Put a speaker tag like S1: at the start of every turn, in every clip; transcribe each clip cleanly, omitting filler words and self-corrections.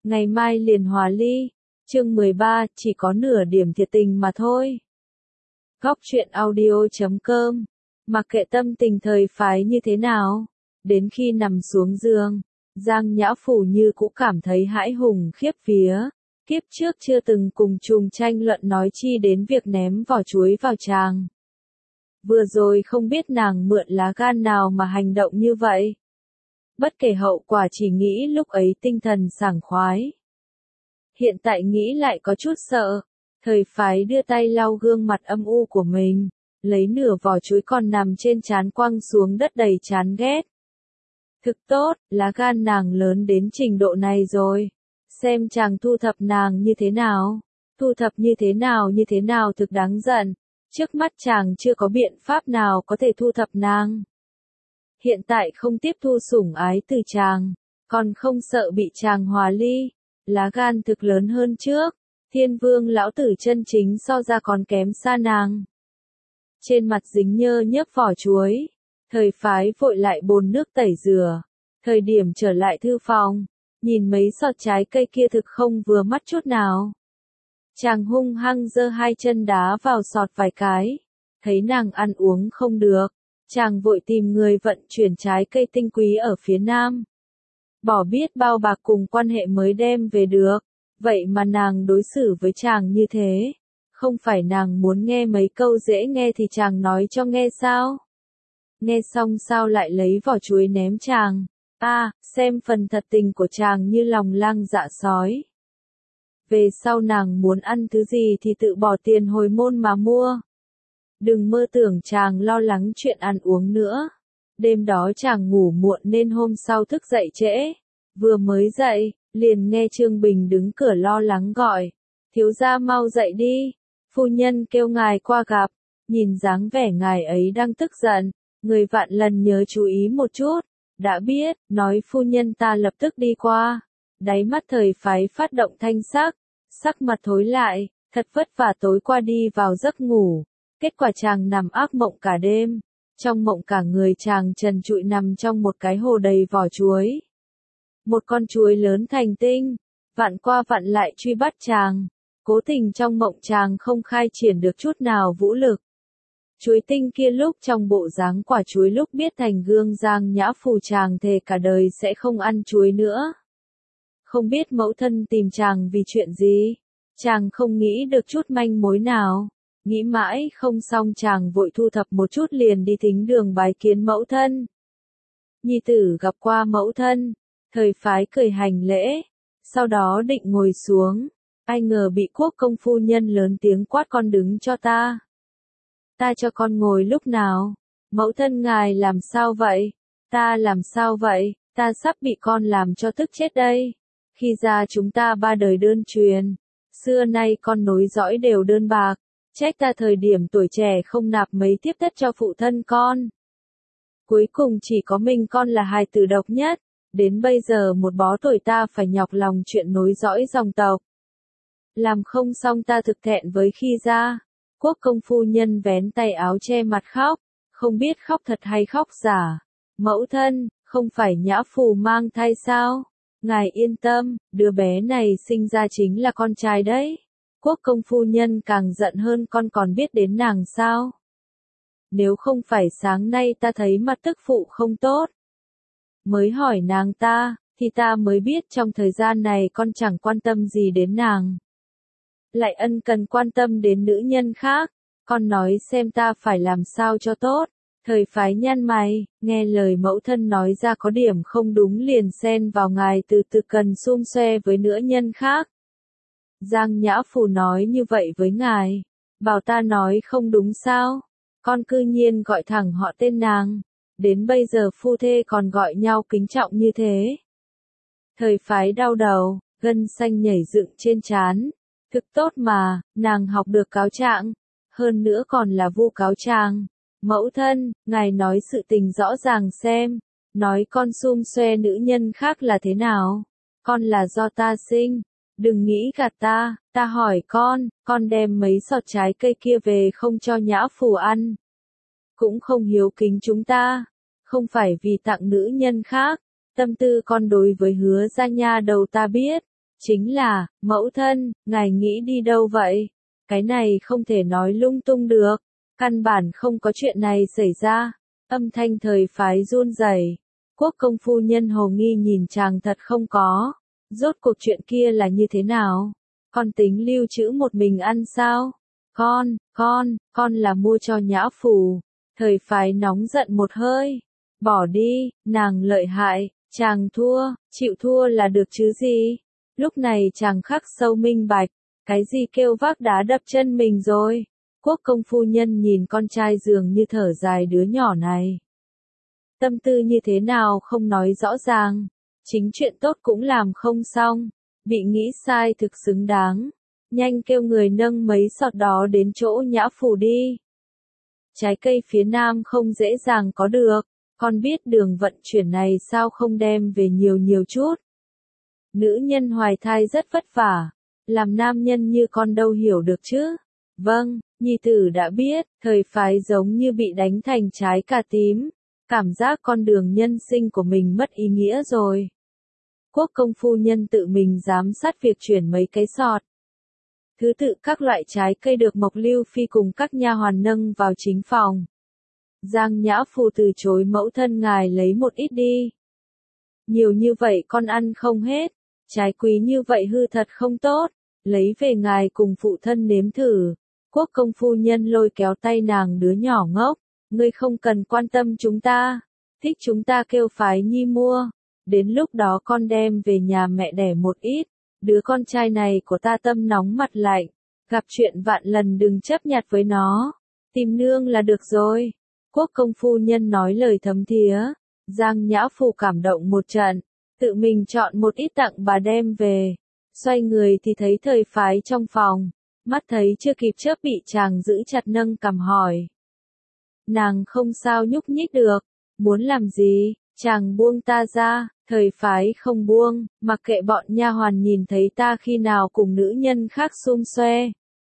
S1: ngày mai liền hòa ly. Chương 13, chỉ có nửa điểm thiệt tình mà thôi. Góc truyện audio.com. Mặc kệ tâm tình thời phái như thế nào, đến khi nằm xuống giường, Giang Nhã Phù như cũng cảm thấy hãi hùng khiếp vía. Kiếp trước chưa từng cùng trùng tranh luận nói chi đến việc ném vỏ chuối vào chàng. Vừa rồi không biết nàng mượn lá gan nào mà hành động như vậy. Bất kể hậu quả, chỉ nghĩ lúc ấy tinh thần sảng khoái. Hiện tại nghĩ lại có chút sợ. Thời phái đưa tay lau gương mặt âm u của mình, lấy nửa vỏ chuối còn nằm trên trán quăng xuống đất đầy chán ghét. Thực tốt, lá gan nàng lớn đến trình độ này rồi. Xem chàng thu thập nàng như thế nào. Thu thập như thế nào thực đáng giận. Trước mắt chàng chưa có biện pháp nào có thể thu thập nàng. Hiện tại không tiếp thu sủng ái từ chàng, còn không sợ bị chàng hòa ly. Lá gan thực lớn hơn trước. Thiên vương lão tử chân chính so ra còn kém xa nàng. Trên mặt dính nhơ nhớp vỏ chuối. Thời phái vội lại bồn nước tẩy rửa. Thời điểm trở lại thư phòng, nhìn mấy sọt trái cây kia thực không vừa mắt chút nào. Chàng hung hăng giơ hai chân đá vào sọt vài cái. Thấy nàng ăn uống không được, chàng vội tìm người vận chuyển trái cây tinh quý ở phía nam. Bỏ biết bao bạc cùng quan hệ mới đem về được. Vậy mà nàng đối xử với chàng như thế. Không phải nàng muốn nghe mấy câu dễ nghe thì chàng nói cho nghe sao? Nghe xong sao lại lấy vỏ chuối ném chàng? Xem phần thật tình của chàng như lòng lang dạ sói. Về sau nàng muốn ăn thứ gì thì tự bỏ tiền hồi môn mà mua. Đừng mơ tưởng chàng lo lắng chuyện ăn uống nữa. Đêm đó chàng ngủ muộn nên hôm sau thức dậy trễ. Vừa mới dậy, liền nghe Trương Bình đứng cửa lo lắng gọi. Thiếu gia mau dậy đi. Phu nhân kêu ngài qua gặp. Nhìn dáng vẻ ngài ấy đang tức giận. Người vạn lần nhớ chú ý một chút. Đã biết, nói phu nhân ta lập tức đi qua. Đáy mắt thời phái phát động thanh sắc. Sắc mặt thối lại, thật vất vả tối qua đi vào giấc ngủ. Kết quả chàng nằm ác mộng cả đêm. Trong mộng cả người chàng trần trụi nằm trong một cái hồ đầy vỏ chuối. Một con chuối lớn thành tinh, vạn qua vạn lại truy bắt chàng. Cố tình trong mộng chàng không khai triển được chút nào vũ lực. Chuối tinh kia lúc trong bộ dáng quả chuối lúc biết thành gương Giang Nhã Phù chàng thề cả đời sẽ không ăn chuối nữa. Không biết mẫu thân tìm chàng vì chuyện gì, chàng không nghĩ được chút manh mối nào. Nghĩ mãi không xong chàng vội thu thập một chút liền đi thính đường bái kiến mẫu thân. Nhi tử gặp qua mẫu thân, thời phái cười hành lễ, sau đó định ngồi xuống. Ai ngờ bị quốc công phu nhân lớn tiếng quát con đứng cho ta. Ta cho con ngồi lúc nào? Mẫu thân ngài làm sao vậy? Ta làm sao vậy? Ta sắp bị con làm cho tức chết đây. Khi ra chúng ta ba đời đơn truyền. Xưa nay con nối dõi đều đơn bạc. Trách ta thời điểm tuổi trẻ không nạp mấy tiếp tất cho phụ thân con. Cuối cùng chỉ có mình con là hài tử độc nhất. Đến bây giờ một bó tuổi ta phải nhọc lòng chuyện nối dõi dòng tộc. Làm không xong ta thực thẹn với khi ra. Quốc công phu nhân vén tay áo che mặt khóc. Không biết khóc thật hay khóc giả. Mẫu thân, không phải Nhã Phù mang thai sao? Ngài yên tâm, đứa bé này sinh ra chính là con trai đấy. Quốc công phu nhân càng giận hơn, con còn biết đến nàng sao? Nếu không phải sáng nay ta thấy mặt tức phụ không tốt. Mới hỏi nàng ta, thì ta mới biết trong thời gian này con chẳng quan tâm gì đến nàng. Lại ân cần quan tâm đến nữ nhân khác. Con nói xem ta phải làm sao cho tốt. Thời phái nhăn mày, nghe lời mẫu thân nói ra có điểm không đúng liền xen vào ngài từ từ cần xum xoe với nữ nhân khác. Giang Nhã Phù nói như vậy với ngài, bảo ta nói không đúng sao? Con cư nhiên gọi thẳng họ tên nàng, đến bây giờ phu thê còn gọi nhau kính trọng như thế. Thời phái đau đầu, gân xanh nhảy dựng trên trán. Thực tốt mà, nàng học được cáo trạng, hơn nữa còn là vu cáo chàng. Mẫu thân, ngài nói sự tình rõ ràng xem, nói con xum xoe nữ nhân khác là thế nào? Con là do ta sinh, đừng nghĩ gạt ta hỏi con đem mấy sọt trái cây kia về không cho Nhã Phù ăn. Cũng không hiếu kính chúng ta, không phải vì tặng nữ nhân khác, tâm tư con đối với Hứa gia nha đầu ta biết, Chính là, mẫu thân, ngài nghĩ đi đâu vậy? Cái này không thể nói lung tung được, căn bản không có chuyện này xảy ra. Âm thanh thời phái run rẩy. Quốc công phu nhân hồ nghi nhìn chàng thật không có. Rốt cuộc chuyện kia là như thế nào? Con tính lưu trữ một mình ăn sao? Con là mua cho nhã phù. Thời phái nóng giận một hơi. Bỏ đi, nàng lợi hại, chàng thua, chịu thua là được chứ gì? Lúc này chàng khắc sâu minh bạch, cái gì kêu vác đá đập chân mình rồi? Quốc công phu nhân nhìn con trai dường như thở dài đứa nhỏ này. Tâm tư như thế nào không nói rõ ràng, chính chuyện tốt cũng làm không xong, bị nghĩ sai thực xứng đáng. Nhanh kêu người nâng mấy sọt đó đến chỗ nhã phù đi. Trái cây phía nam không dễ dàng có được, con biết đường vận chuyển này sao không đem về nhiều chút. Nữ nhân hoài thai rất vất vả, làm nam nhân như con đâu hiểu được chứ. Vâng, nhi tử đã biết, thời phái giống như bị đánh thành trái cà tím, cảm giác con đường nhân sinh của mình mất ý nghĩa rồi. Quốc công phu nhân tự mình giám sát việc chuyển mấy cái sọt. Thứ tự các loại trái cây được Mộc Lưu Phi cùng các nha hoàn nâng vào chính phòng. Giang Nhã Phù từ chối mẫu thân ngài lấy một ít đi. Nhiều như vậy con ăn không hết, trái quý như vậy hư thật không tốt, lấy về ngài cùng phụ thân nếm thử. Quốc công phu nhân lôi kéo tay nàng đứa nhỏ ngốc, ngươi không cần quan tâm chúng ta, thích chúng ta kêu phái nhi mua, đến lúc đó con đem về nhà mẹ đẻ một ít, đứa con trai này của ta tâm nóng mặt lạnh, gặp chuyện vạn lần đừng chấp nhặt với nó, tìm nương là được rồi. Quốc công phu nhân nói lời thấm thía, Giang Nhã Phù cảm động một trận, tự mình chọn một ít tặng bà đem về, xoay người thì thấy thời phái trong phòng, mắt thấy chưa kịp chớp bị chàng giữ chặt nâng cằm hỏi. Nàng không sao nhúc nhích được, muốn làm gì, chàng buông ta ra, thời phái không buông, mặc kệ bọn nha hoàn nhìn thấy ta khi nào cùng nữ nhân khác xum xoe.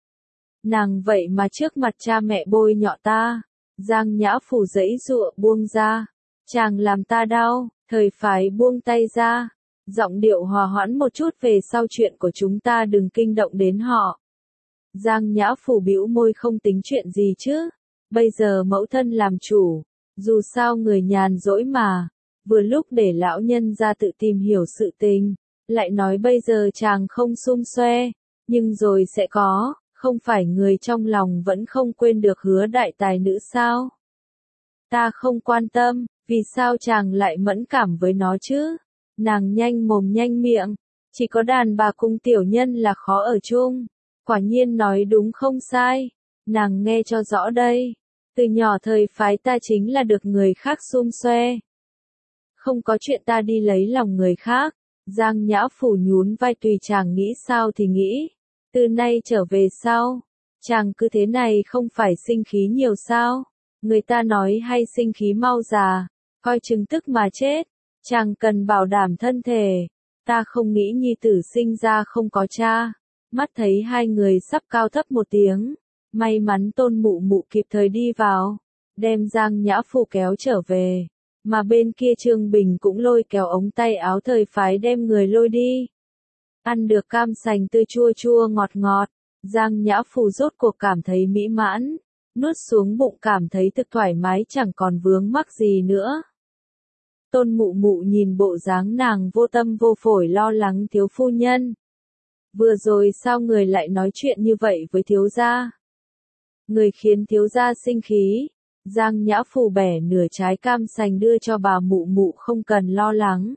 S1: Nàng vậy mà trước mặt cha mẹ bôi nhọ ta, Giang Nhã Phù giãy giụa buông ra, chàng làm ta đau, thời phái buông tay ra, giọng điệu hòa hoãn một chút về sau chuyện của chúng ta đừng kinh động đến họ. Giang Nhã Phù bĩu môi không tính chuyện gì chứ, bây giờ mẫu thân làm chủ, dù sao người nhàn rỗi mà, vừa lúc để lão nhân ra tự tìm hiểu sự tình, lại nói bây giờ chàng không xum xoe, nhưng rồi sẽ có, không phải người trong lòng vẫn không quên được Hứa đại tài nữ sao? Ta không quan tâm, vì sao chàng lại mẫn cảm với nó chứ? Nàng nhanh mồm nhanh miệng, chỉ có đàn bà cùng tiểu nhân là khó ở chung. Quả nhiên nói đúng không sai, nàng nghe cho rõ đây. Từ nhỏ thời phái ta chính là được người khác xum xoe. Không có chuyện ta đi lấy lòng người khác. Giang Nhã Phù nhún vai tùy chàng nghĩ sao thì nghĩ. Từ nay trở về sau, chàng cứ thế này không phải sinh khí nhiều sao? Người ta nói hay sinh khí mau già, coi chừng tức mà chết. Chàng cần bảo đảm thân thể. Ta không nghĩ nhi tử sinh ra không có cha. Mắt thấy hai người sắp cao thấp một tiếng. May mắn Tôn Mụ Mụ kịp thời đi vào, đem Giang Nhã Phù kéo trở về. Mà bên kia Trương Bình cũng lôi kéo ống tay áo thời phái đem người lôi đi. Ăn được cam sành tươi chua chua ngọt ngọt, Giang Nhã Phù rốt cuộc cảm thấy mỹ mãn, nuốt xuống bụng cảm thấy thực thoải mái chẳng còn vướng mắc gì nữa. Tôn Mụ Mụ nhìn bộ dáng nàng vô tâm vô phổi lo lắng thiếu phu nhân. Vừa rồi sao người lại nói chuyện như vậy với thiếu gia? Người khiến thiếu gia sinh khí. Giang Nhã Phù bẻ nửa trái cam sành đưa cho bà Mụ Mụ không cần lo lắng.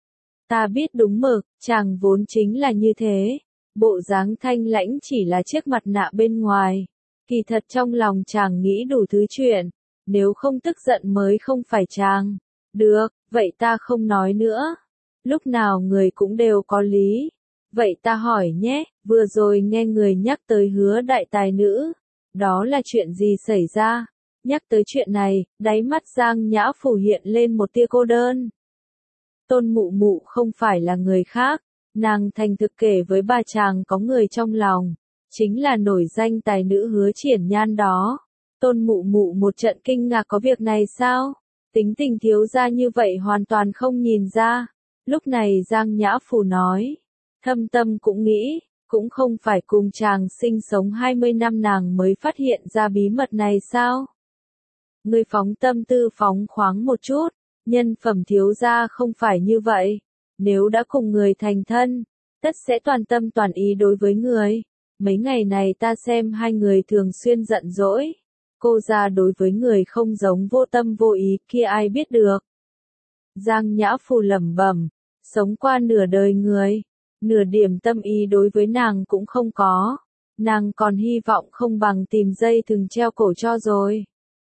S1: Ta biết đúng mực, chàng vốn chính là như thế. Bộ dáng thanh lãnh chỉ là chiếc mặt nạ bên ngoài. Kỳ thật trong lòng chàng nghĩ đủ thứ chuyện. Nếu không tức giận mới không phải chàng. Được, vậy ta không nói nữa. Lúc nào người cũng đều có lý. Vậy ta hỏi nhé, vừa rồi nghe người nhắc tới Hứa đại tài nữ. Đó là chuyện gì xảy ra? Nhắc tới chuyện này, đáy mắt Giang Nhã Phù hiện lên một tia cô đơn. Tôn Mụ Mụ không phải là người khác, nàng thành thực kể với bà chàng có người trong lòng, chính là nổi danh tài nữ Hứa Triển Nhan đó. Tôn Mụ Mụ một trận kinh ngạc có việc này sao? Tính tình thiếu gia như vậy hoàn toàn không nhìn ra. Lúc này Giang Nhã Phù nói, Thâm tâm cũng nghĩ, cũng không phải cùng chàng sinh sống 20 năm nàng mới phát hiện ra bí mật này sao? Ngươi phóng tâm tư phóng khoáng một chút, nhân phẩm thiếu gia không phải như vậy. Nếu đã cùng người thành thân, tất sẽ toàn tâm toàn ý đối với người. Mấy ngày này ta xem hai người thường xuyên giận dỗi. Cô gia đối với người không giống vô tâm vô ý kia ai biết được. Giang Nhã Phù lẩm bẩm, sống qua nửa đời người, nửa điểm tâm ý đối với nàng cũng không có. Nàng còn hy vọng không bằng tìm dây thừng treo cổ cho rồi.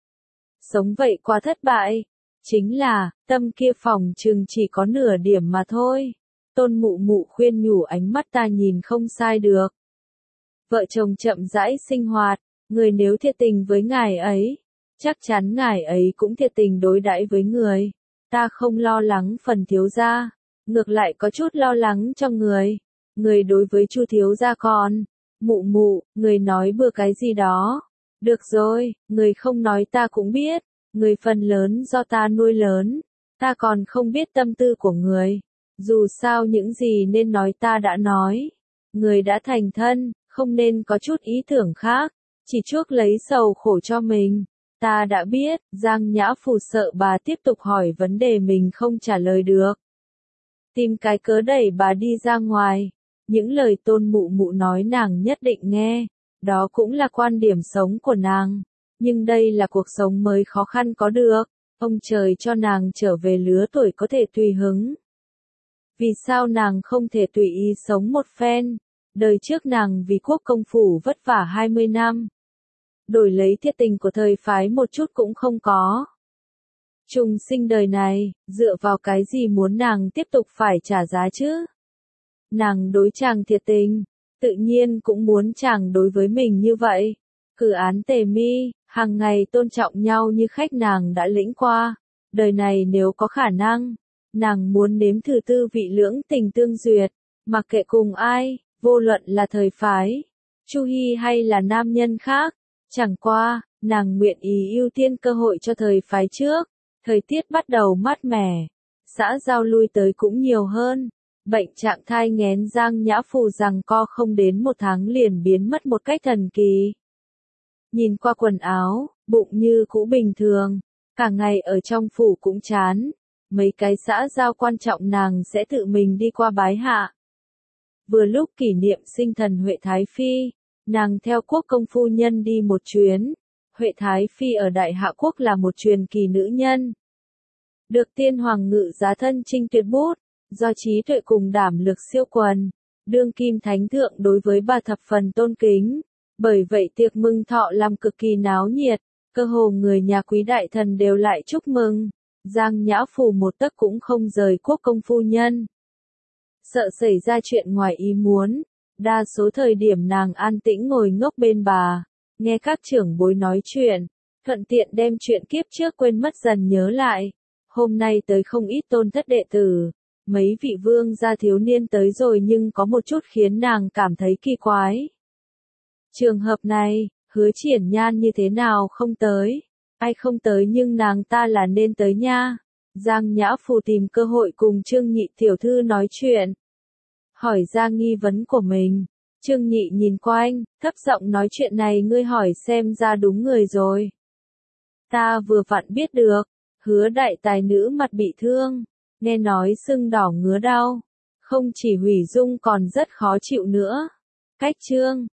S1: Sống vậy quá thất bại. Chính là, tâm kia phòng chừng chỉ có nửa điểm mà thôi. Tôn Mụ Mụ khuyên nhủ ánh mắt ta nhìn không sai được. Vợ chồng chậm rãi sinh hoạt, người nếu thiệt tình với ngài ấy, chắc chắn ngài ấy cũng thiệt tình đối đãi với người. Ta không lo lắng phần thiếu gia, ngược lại có chút lo lắng cho người. Người đối với Chu thiếu gia con, Mụ Mụ, người nói bừa cái gì đó. Được rồi, người không nói ta cũng biết, người phần lớn do ta nuôi lớn, ta còn không biết tâm tư của người. Dù sao những gì nên nói ta đã nói, người đã thành thân, không nên có chút ý tưởng khác, chỉ chuốc lấy sầu khổ cho mình. Ta đã biết, Giang Nhã Phù sợ bà tiếp tục hỏi vấn đề mình không trả lời được. Tìm cái cớ đẩy bà đi ra ngoài, những lời Tôn Mụ Mụ nói nàng nhất định nghe. Đó cũng là quan điểm sống của nàng. Nhưng đây là cuộc sống mới khó khăn có được. Ông trời cho nàng trở về lứa tuổi có thể tùy hứng. Vì sao nàng không thể tùy ý sống một phen? Đời trước nàng vì quốc công phủ vất vả 20 năm. Đổi lấy thiệt tình của thời phái một chút cũng không có. Trùng sinh đời này, dựa vào cái gì muốn nàng tiếp tục phải trả giá chứ? Nàng đối chàng thiệt tình, tự nhiên cũng muốn chàng đối với mình như vậy. Cử án Tề Mi, hàng ngày tôn trọng nhau như khách nàng đã lĩnh qua. Đời này nếu có khả năng, nàng muốn nếm thử tư vị lưỡng tình tương duyệt, mặc kệ cùng ai, vô luận là thời phái, Chu Hi hay là nam nhân khác. Chẳng qua, nàng nguyện ý ưu tiên cơ hội cho thời phái trước. Thời tiết bắt đầu mát mẻ, xã giao lui tới cũng nhiều hơn. Bệnh trạng thai nghén Giang Nhã Phù rằng co không đến 1 tháng liền biến mất một cách thần kỳ. Nhìn qua quần áo, bụng như cũ bình thường, cả ngày ở trong phủ cũng chán. Mấy cái xã giao quan trọng nàng sẽ tự mình đi qua bái hạ. Vừa lúc kỷ niệm sinh thần Huệ Thái Phi, nàng theo quốc công phu nhân đi một chuyến. Huệ Thái Phi ở Đại Hạ Quốc là một truyền kỳ nữ nhân. Được tiên hoàng ngự giá thân trinh tuyệt bút, do trí tuệ cùng đảm lược siêu quần. Đương kim thánh thượng đối với bà thập phần tôn kính. Bởi vậy tiệc mừng thọ làm cực kỳ náo nhiệt, cơ hồ người nhà quý đại thần đều lại chúc mừng. Giang Nhã Phù một tấc cũng không rời quốc công phu nhân. Sợ xảy ra chuyện ngoài ý muốn, đa số thời điểm nàng an tĩnh ngồi ngốc bên bà, nghe các trưởng bối nói chuyện, thuận tiện đem chuyện kiếp trước quên mất dần nhớ lại. Hôm nay tới không ít tôn thất đệ tử, mấy vị vương gia thiếu niên tới rồi nhưng có một chút khiến nàng cảm thấy kỳ quái. Trường hợp này, Hứa Triển Nhan như thế nào không tới? Ai không tới nhưng nàng ta là nên tới nha. Giang Nhã Phù tìm cơ hội cùng Trương Nhị tiểu thư nói chuyện. Hỏi ra nghi vấn của mình. Trương Nhị nhìn qua anh, thấp giọng nói chuyện này ngươi hỏi xem ra đúng người rồi. Ta vừa vặn biết được, Hứa đại tài nữ mặt bị thương, nghe nói sưng đỏ ngứa đau, không chỉ hủy dung còn rất khó chịu nữa. Cách Trương